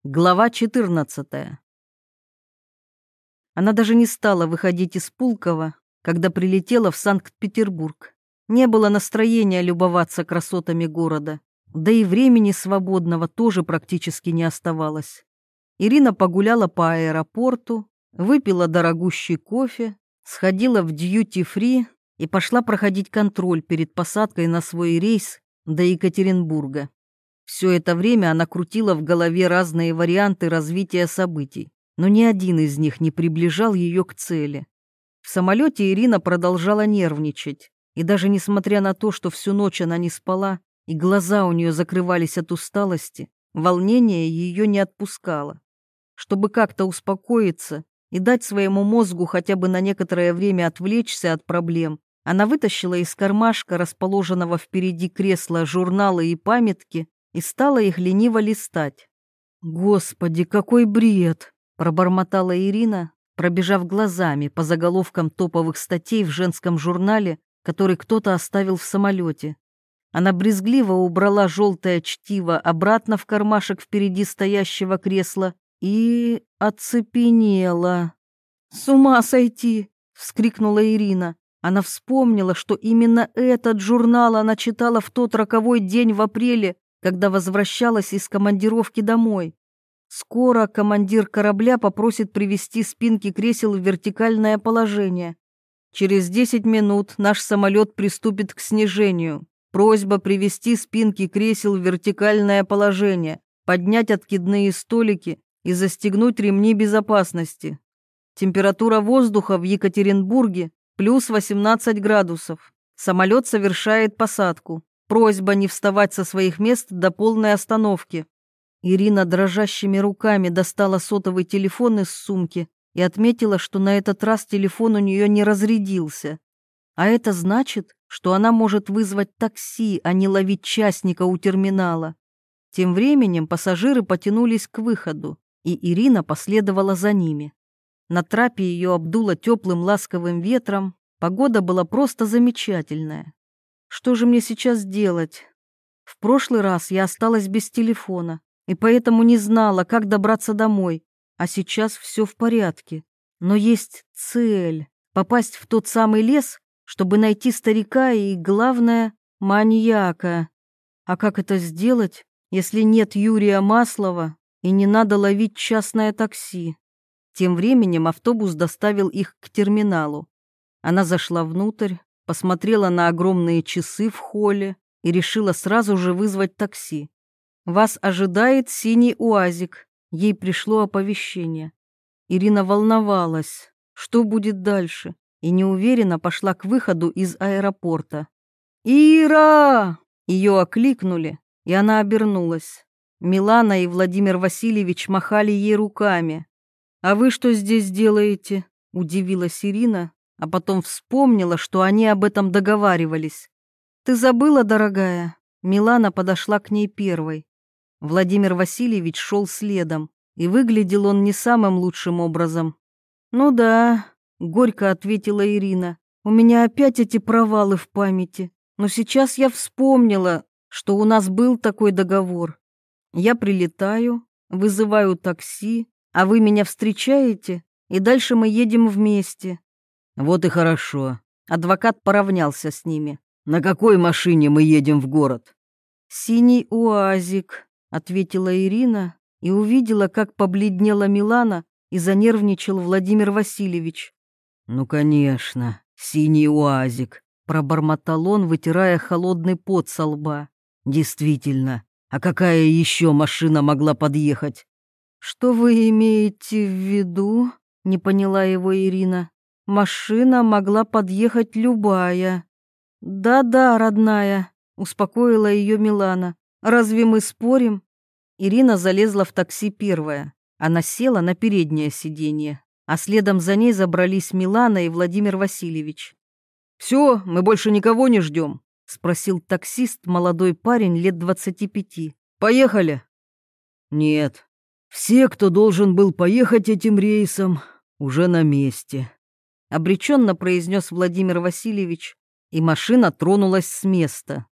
Глава 14. Она даже не стала выходить из Пулково, когда прилетела в Санкт-Петербург. Не было настроения любоваться красотами города, да и времени свободного тоже практически не оставалось. Ирина погуляла по аэропорту, выпила дорогущий кофе, сходила в дьюти-фри и пошла проходить контроль перед посадкой на свой рейс до Екатеринбурга. Все это время она крутила в голове разные варианты развития событий, но ни один из них не приближал ее к цели. В самолете Ирина продолжала нервничать, и даже несмотря на то, что всю ночь она не спала, и глаза у нее закрывались от усталости, волнение ее не отпускало. Чтобы как-то успокоиться и дать своему мозгу хотя бы на некоторое время отвлечься от проблем, она вытащила из кармашка, расположенного впереди кресла, журналы и памятки, и стала их лениво листать. «Господи, какой бред!» — пробормотала Ирина, пробежав глазами по заголовкам топовых статей в женском журнале, который кто-то оставил в самолете. Она брезгливо убрала желтое чтиво обратно в кармашек впереди стоящего кресла и оцепенела. «С ума сойти!» — вскрикнула Ирина. Она вспомнила, что именно этот журнал она читала в тот роковой день в апреле, когда возвращалась из командировки домой. Скоро командир корабля попросит привести спинки кресел в вертикальное положение. Через 10 минут наш самолет приступит к снижению. Просьба привести спинки кресел в вертикальное положение, поднять откидные столики и застегнуть ремни безопасности. Температура воздуха в Екатеринбурге плюс 18 градусов. Самолет совершает посадку. Просьба не вставать со своих мест до полной остановки. Ирина дрожащими руками достала сотовый телефон из сумки и отметила, что на этот раз телефон у нее не разрядился. А это значит, что она может вызвать такси, а не ловить частника у терминала. Тем временем пассажиры потянулись к выходу, и Ирина последовала за ними. На трапе ее обдуло теплым ласковым ветром, погода была просто замечательная. Что же мне сейчас делать? В прошлый раз я осталась без телефона, и поэтому не знала, как добраться домой, а сейчас все в порядке. Но есть цель — попасть в тот самый лес, чтобы найти старика и, главное, маньяка. А как это сделать, если нет Юрия Маслова и не надо ловить частное такси? Тем временем автобус доставил их к терминалу. Она зашла внутрь, посмотрела на огромные часы в холле и решила сразу же вызвать такси. «Вас ожидает синий УАЗик», — ей пришло оповещение. Ирина волновалась, что будет дальше, и неуверенно пошла к выходу из аэропорта. «Ира!» — ее окликнули, и она обернулась. Милана и Владимир Васильевич махали ей руками. «А вы что здесь делаете?» — удивилась Ирина, а потом вспомнила, что они об этом договаривались. «Ты забыла, дорогая?» Милана подошла к ней первой. Владимир Васильевич шел следом, и выглядел он не самым лучшим образом. «Ну да», — горько ответила Ирина, — «у меня опять эти провалы в памяти. Но сейчас я вспомнила, что у нас был такой договор. Я прилетаю, вызываю такси, а вы меня встречаете, и дальше мы едем вместе». «Вот и хорошо». Адвокат поравнялся с ними. «На какой машине мы едем в город?» «Синий УАЗик», — ответила Ирина и увидела, как побледнела Милана и занервничал Владимир Васильевич. «Ну, конечно, синий УАЗик», — пробормотал он, вытирая холодный пот со лба. «Действительно, а какая еще машина могла подъехать?» «Что вы имеете в виду?» — не поняла его Ирина. «Машина могла подъехать любая». «Да-да, родная», — успокоила ее Милана. «Разве мы спорим?» Ирина залезла в такси первая. Она села на переднее сиденье, а следом за ней забрались Милана и Владимир Васильевич. «Все, мы больше никого не ждем?» — спросил таксист, молодой парень лет 25. «Поехали?» «Нет, все, кто должен был поехать этим рейсом, уже на месте», — обреченно произнес Владимир Васильевич, и машина тронулась с места.